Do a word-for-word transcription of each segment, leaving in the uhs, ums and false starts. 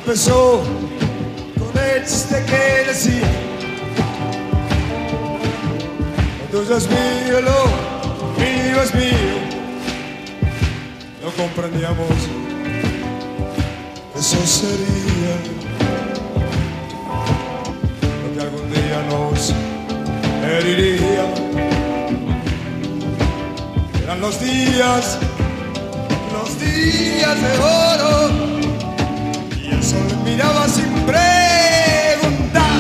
empezó con el chiste que decía: lo tuyo es mío, lo mío es mío. No comprendíamos que eso sería lo que algún día nos heriría. Eran los días, los días de oro, y el sol miraba sin preguntar.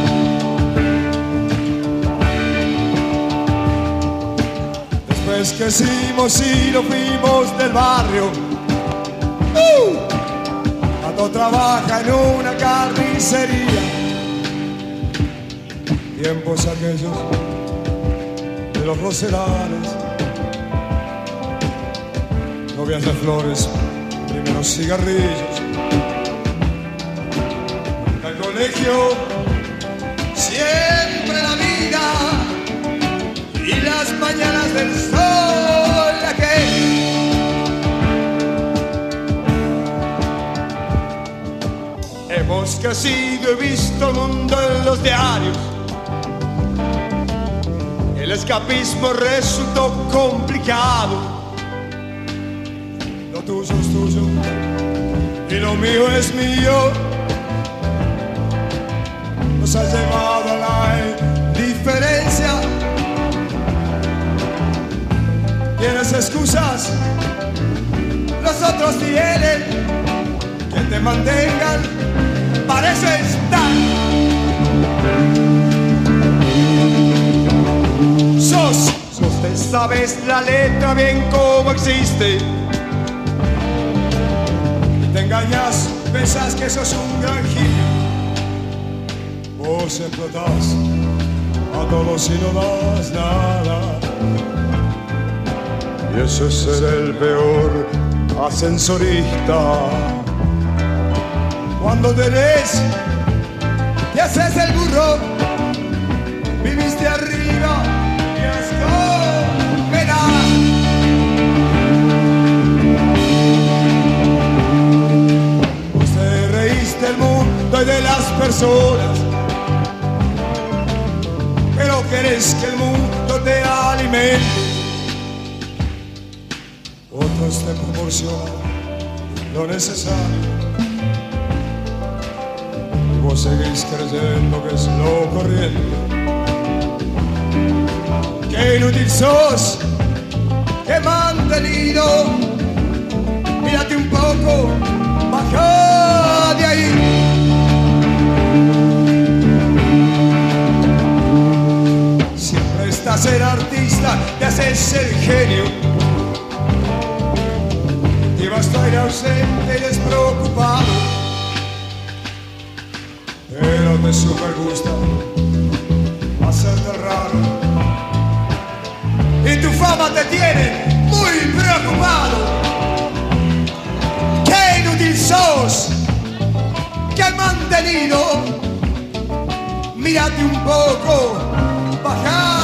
Después crecimos y nos fuimos del barrio. ¡Uh! Tato trabaja en una carnicería. Tiempos aquellos de los rosedales, novias de flores, primeros cigarrillos. Al colegio, siempre la vida y las mañanas del sol aquel. Hemos crecido y visto el mundo en los diarios. El escapismo resultó complicado. Lo tuyo es tuyo y lo mío es mío. Nos ha llevado a la indiferencia. Tienes excusas, los otros tienen que te mantengan para eso estar. Sos, sos te sabes la letra bien como existe. Y te engañas, pensás que sos un gran genio. Vos explotás a todos y no das nada. Y eso es ser el peor ascensorista. Cuando tenés, te haces el burro, viviste arriba y hasta penar. Vos te reíste del mundo y de las personas, pero querés que el mundo te alimente. Otros te proporcionan lo necesario. Vos seguís creyendo que es lo corriente. Qué inútil sos, qué mantenido. Mírate un poco, baja de ahí. Siempre estás ser artista, te haces el genio. Y vas a ir ausente y despreocupado. Pero te super gusta hacerte raro. Y tu fama te tiene muy preocupado. ¡Qué inútil sos! ¡Qué mantenido! Mírate un poco, baja.